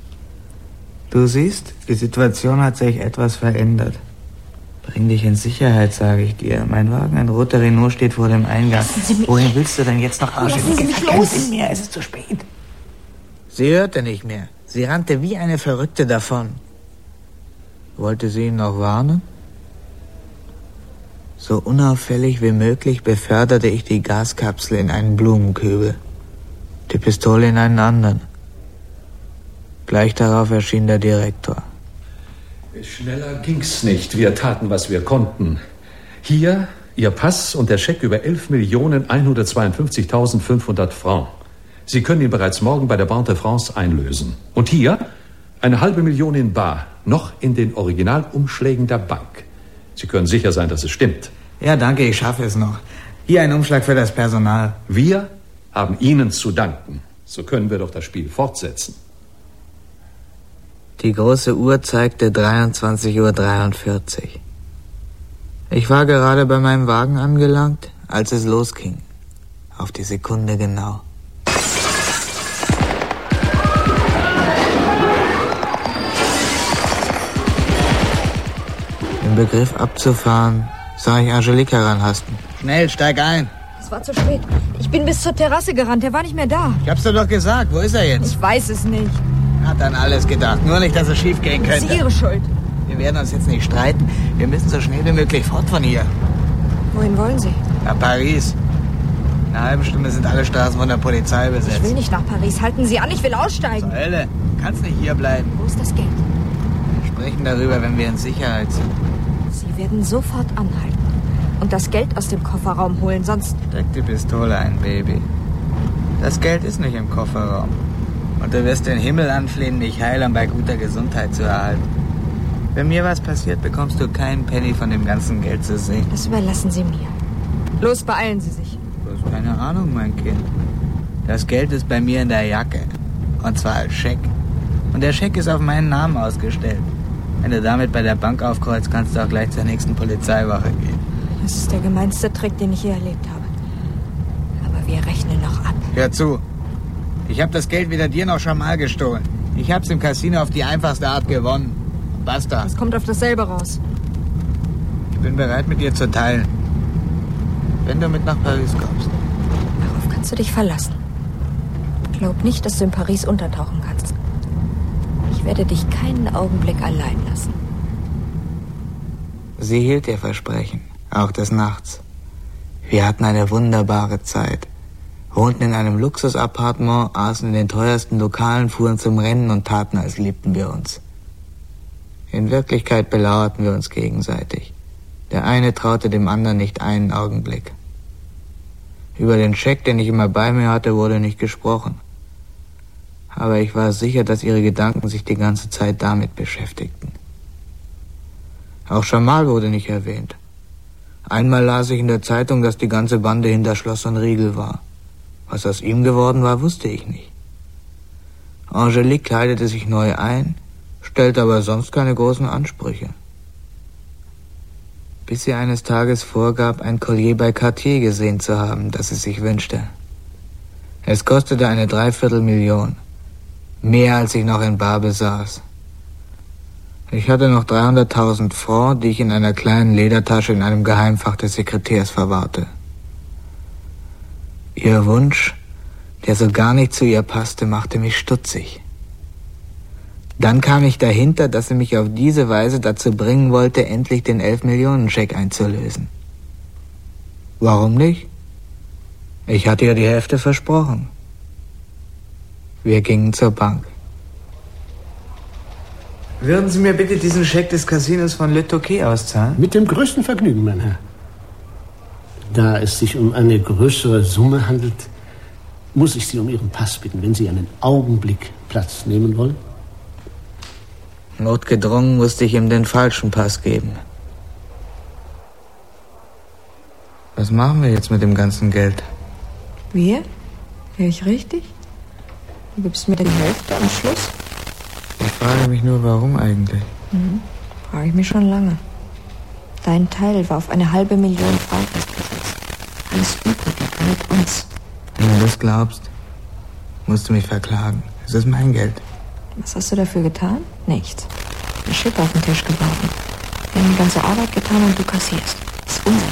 Speaker 2: Du siehst, die Situation hat sich etwas verändert. Bring dich in Sicherheit, sage ich dir. Mein Wagen, ein roter Renault, steht vor dem Eingang. Wohin willst du denn jetzt noch, Angelique? Vergessen Sie mir, es ist zu spät. Sie hörte nicht mehr. Sie rannte wie eine Verrückte davon. Wollte sie ihn noch warnen? So unauffällig wie möglich beförderte ich die Gaskapsel in einen Blumenkübel, die Pistole in einen anderen. Gleich darauf erschien der Direktor.
Speaker 9: Schneller ging's nicht. Wir taten, was wir konnten. Hier Ihr Pass und der Scheck über 11.152.500 Francs. Sie können ihn bereits morgen bei der Banque de France einlösen. Und hier 500.000 in bar, noch in den Originalumschlägen der Bank. Sie können sicher sein, dass es stimmt.
Speaker 2: Ja, danke, ich schaffe es noch. Hier ein Umschlag für das Personal.
Speaker 9: Wir haben Ihnen zu danken. So können wir doch das Spiel fortsetzen.
Speaker 2: Die große Uhr zeigte 23.43 Uhr. Ich war gerade bei meinem Wagen angelangt, als es losging. Auf die Sekunde genau. Im Begriff abzufahren, sah ich Angelique heranhasten. Schnell, steig ein.
Speaker 5: Es war zu spät. Ich bin bis zur Terrasse gerannt. Er war nicht mehr da.
Speaker 2: Ich hab's dir doch gesagt. Wo ist er jetzt?
Speaker 5: Ich weiß es nicht.
Speaker 2: Hat an alles gedacht. Nur nicht, dass es schief gehen könnte.
Speaker 5: Das ist Ihre Schuld.
Speaker 2: Wir werden uns jetzt nicht streiten. Wir müssen so schnell wie möglich fort von hier.
Speaker 5: Wohin wollen Sie?
Speaker 2: Nach Paris. In einer halben Stunde sind alle Straßen von der Polizei besetzt.
Speaker 5: Ich will nicht nach Paris. Halten Sie an, ich will aussteigen.
Speaker 2: Zur Hölle. Kannst nicht hier bleiben.
Speaker 5: Wo ist das Geld?
Speaker 2: Wir sprechen darüber, wenn wir in Sicherheit sind.
Speaker 5: Sie werden sofort anhalten und das Geld aus dem Kofferraum holen, sonst...
Speaker 2: Steck die Pistole ein, Baby. Das Geld ist nicht im Kofferraum. Und du wirst den Himmel anflehen, mich heil und bei guter Gesundheit zu erhalten. Wenn mir was passiert, bekommst du keinen Penny von dem ganzen Geld zu sehen.
Speaker 5: Das überlassen Sie mir. Los, beeilen Sie sich.
Speaker 2: Du hast keine Ahnung, mein Kind. Das Geld ist bei mir in der Jacke. Und zwar als Scheck. Und der Scheck ist auf meinen Namen ausgestellt. Wenn du damit bei der Bank aufkreuzt, kannst du auch gleich zur nächsten Polizeiwache gehen.
Speaker 5: Das ist der gemeinste Trick, den ich je erlebt habe. Aber wir rechnen noch ab.
Speaker 2: Hör zu. Ich habe das Geld weder dir noch Jamal gestohlen. Ich hab's im Casino auf die einfachste Art gewonnen. Basta.
Speaker 5: Es kommt auf dasselbe raus.
Speaker 2: Ich bin bereit, mit dir zu teilen. Wenn du mit nach Paris kommst.
Speaker 5: Darauf kannst du dich verlassen. Glaub nicht, dass du in Paris untertauchen kannst. Ich werde dich keinen Augenblick allein lassen.
Speaker 2: Sie hielt ihr Versprechen, auch des Nachts. Wir hatten eine wunderbare Zeit. Wohnten in einem Luxusappartement, aßen in den teuersten Lokalen, fuhren zum Rennen und taten, als liebten wir uns. In Wirklichkeit belauerten wir uns gegenseitig. Der eine traute dem anderen nicht einen Augenblick. Über den Scheck, den ich immer bei mir hatte, wurde nicht gesprochen. Aber ich war sicher, dass ihre Gedanken sich die ganze Zeit damit beschäftigten. Auch Jamal wurde nicht erwähnt. Einmal las ich in der Zeitung, dass die ganze Bande hinter Schloss und Riegel war. Was aus ihm geworden war, wusste ich nicht. Angelique kleidete sich neu ein, stellte aber sonst keine großen Ansprüche. Bis sie eines Tages vorgab, ein Collier bei Cartier gesehen zu haben, das sie sich wünschte. Es kostete eine 3/4 Million. Mehr, als ich noch in bar besaß. Ich hatte noch 300.000 Francs, die ich in einer kleinen Ledertasche in einem Geheimfach des Sekretärs verwahrte. Ihr Wunsch, der so gar nicht zu ihr passte, machte mich stutzig. Dann kam ich dahinter, dass sie mich auf diese Weise dazu bringen wollte, endlich den 11-Millionen-Scheck einzulösen. Warum nicht? Ich hatte ihr die Hälfte versprochen. Wir gingen zur Bank. Würden Sie mir bitte diesen Scheck des Casinos von Le Touquet auszahlen?
Speaker 10: Mit dem größten Vergnügen, mein Herr. Da es sich um eine größere Summe handelt, muss ich Sie um Ihren Pass bitten, wenn Sie einen Augenblick Platz nehmen wollen.
Speaker 2: Notgedrungen musste ich ihm den falschen Pass geben. Was machen wir jetzt mit dem ganzen Geld?
Speaker 5: Wir? Hör ich richtig? Du gibst mir die Hälfte am Schluss?
Speaker 2: Ich frage mich nur, warum eigentlich?
Speaker 5: Frage ich mich schon lange. Dein Teil war auf eine 500.000 Franken festgesetzt. Alles Übrige gehört uns.
Speaker 2: Wenn du das glaubst, musst du mich verklagen. Es ist mein Geld.
Speaker 5: Was hast du dafür getan? Nichts. Ein Schiff auf den Tisch geworfen. Wir haben die ganze Arbeit getan und du kassierst. Das ist unser Geld.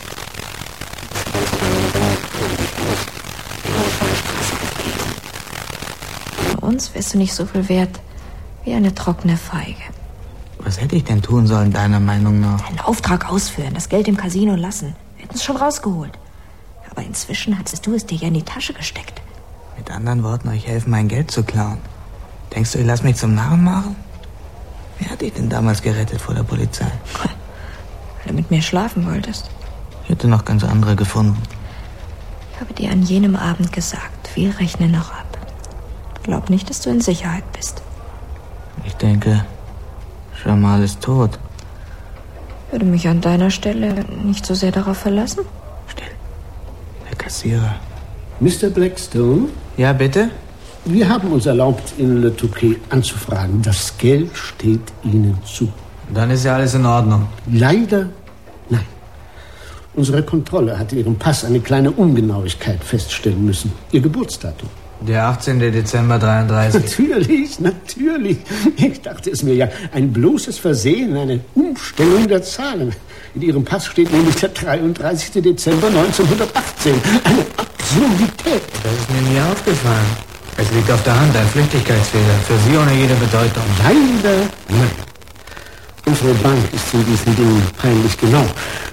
Speaker 5: Für uns wärst du nicht so viel wert wie eine trockene Feige.
Speaker 2: Was hätte ich denn tun sollen, deiner Meinung nach?
Speaker 5: Deinen Auftrag ausführen, das Geld im Casino lassen. Wir hätten es schon rausgeholt. Aber inzwischen hattest du es dir ja in die Tasche gesteckt.
Speaker 2: Mit anderen Worten, euch helfen, mein Geld zu klauen. Denkst du, ich lass mich zum Narren machen? Wer hat dich denn damals gerettet vor der Polizei?
Speaker 5: Weil du mit mir schlafen wolltest.
Speaker 2: Ich hätte noch ganz andere gefunden.
Speaker 5: Ich habe dir an jenem Abend gesagt, wir rechnen noch ab. Glaub nicht, dass du in Sicherheit bist.
Speaker 2: Ich denke, Jamal ist tot.
Speaker 5: Würde mich an deiner Stelle nicht so sehr darauf verlassen?
Speaker 2: Still. Der Kassierer.
Speaker 10: Mr. Blackstone?
Speaker 2: Ja, bitte?
Speaker 10: Wir haben uns erlaubt, in Le Touquet anzufragen. Das Geld steht Ihnen zu.
Speaker 2: Dann ist ja alles in Ordnung.
Speaker 10: Leider nein. Unsere Kontrolle hat in Ihrem Pass eine kleine Ungenauigkeit feststellen müssen. Ihr Geburtsdatum.
Speaker 2: Der 18. Dezember 33.
Speaker 10: Natürlich. Ich dachte es mir ja. Ein bloßes Versehen, eine Umstellung der Zahlen. In Ihrem Pass steht nämlich der 33. Dezember 1918. Eine Absurdität.
Speaker 2: Das ist mir nie aufgefallen. Es liegt auf der Hand, ein Flüchtigkeitsfehler. Für Sie ohne jede Bedeutung.
Speaker 10: Leider nein. Unsere Bank ist in diesen Dingen peinlich genau.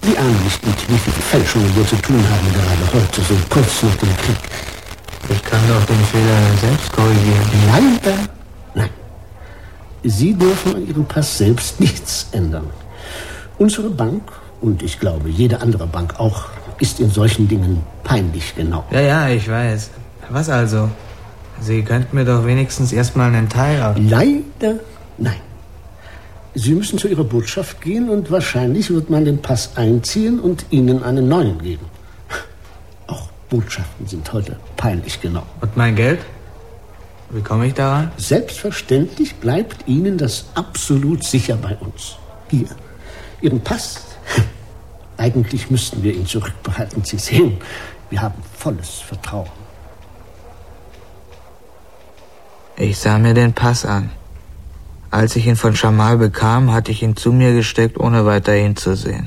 Speaker 10: Sie ahnen nicht, mit wie vielen Fälschungen wir zu tun haben, gerade heute, so kurz nach dem Krieg.
Speaker 2: Ich kann doch den Fehler selbst korrigieren.
Speaker 10: Leider nein. Sie dürfen an Ihrem Pass selbst nichts ändern. Unsere Bank, und ich glaube jede andere Bank auch, ist in solchen Dingen peinlich genau.
Speaker 2: Ja, ich weiß. Was also? Sie könnten mir doch wenigstens erstmal einen Teil ab.
Speaker 10: Leider nein. Sie müssen zu Ihrer Botschaft gehen und wahrscheinlich wird man den Pass einziehen und Ihnen einen neuen geben. Auch Botschaften sind heute peinlich genau.
Speaker 2: Und mein Geld? Wie komme ich daran?
Speaker 10: Selbstverständlich bleibt Ihnen das absolut sicher bei uns. Hier, Ihren Pass. Eigentlich müssten wir ihn zurückbehalten. Sie sehen, wir haben volles Vertrauen.
Speaker 2: Ich sah mir den Pass an. Als ich ihn von Jamal bekam, hatte ich ihn zu mir gesteckt, ohne weiter hinzusehen.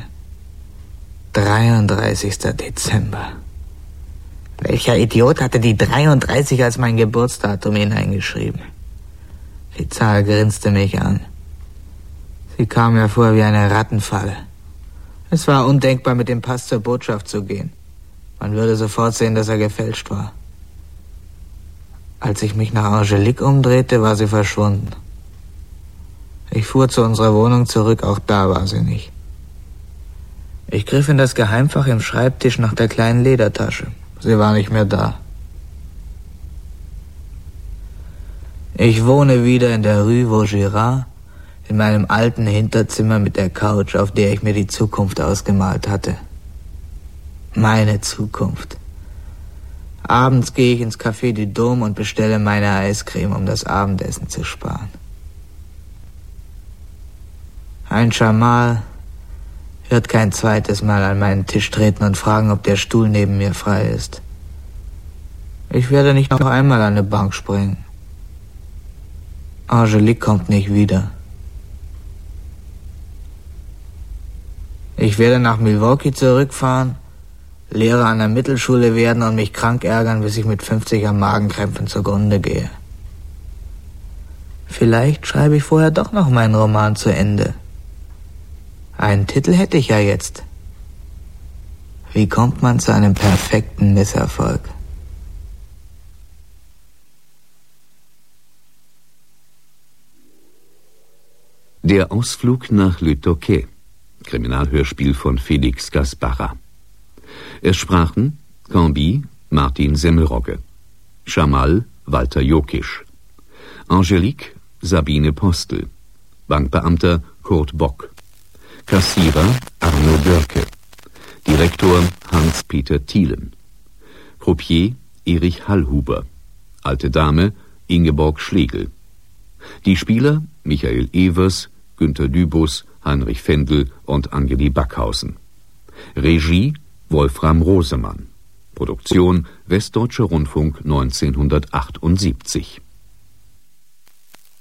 Speaker 2: 33. Dezember. Welcher Idiot hatte die 33 als mein Geburtsdatum hineingeschrieben? Die Zahl grinste mich an. Sie kam mir vor wie eine Rattenfalle. Es war undenkbar, mit dem Pass zur Botschaft zu gehen. Man würde sofort sehen, dass er gefälscht war. Als ich mich nach Angelique umdrehte, war sie verschwunden. Ich fuhr zu unserer Wohnung zurück, auch da war sie nicht. Ich griff in das Geheimfach im Schreibtisch nach der kleinen Ledertasche. Sie war nicht mehr da. Ich wohne wieder in der Rue Vaugirard, in meinem alten Hinterzimmer mit der Couch, auf der ich mir die Zukunft ausgemalt hatte. Meine Zukunft. Abends gehe ich ins Café du Dôme und bestelle meine Eiscreme, um das Abendessen zu sparen. Ein Jamal wird kein zweites Mal an meinen Tisch treten und fragen, ob der Stuhl neben mir frei ist. Ich werde nicht noch einmal an eine Bank springen. Angelique kommt nicht wieder. Ich werde nach Milwaukee zurückfahren, Lehrer an der Mittelschule werden und mich krank ärgern, bis ich mit 50 an Magenkrämpfen zugrunde gehe. Vielleicht schreibe ich vorher doch noch meinen Roman zu Ende. Einen Titel hätte ich ja jetzt. Wie kommt man zu einem perfekten Misserfolg?
Speaker 1: Der Ausflug nach Le Touquet. Kriminalhörspiel von Felix Gasparra. Es sprachen Cambi, Martin Semmelrogge, Jamal, Walter Jokisch, Angelique, Sabine Postel, Bankbeamter Kurt Bock, Kassierer Arno Börke, Direktor Hans-Peter Thielen, Croupier Erich Hallhuber, Alte Dame Ingeborg Schlegel. Die Spieler Michael Evers, Günter Dübus, Heinrich Fendel und Angeli Backhausen. Regie Wolfram Rosemann. Produktion Westdeutscher Rundfunk 1978.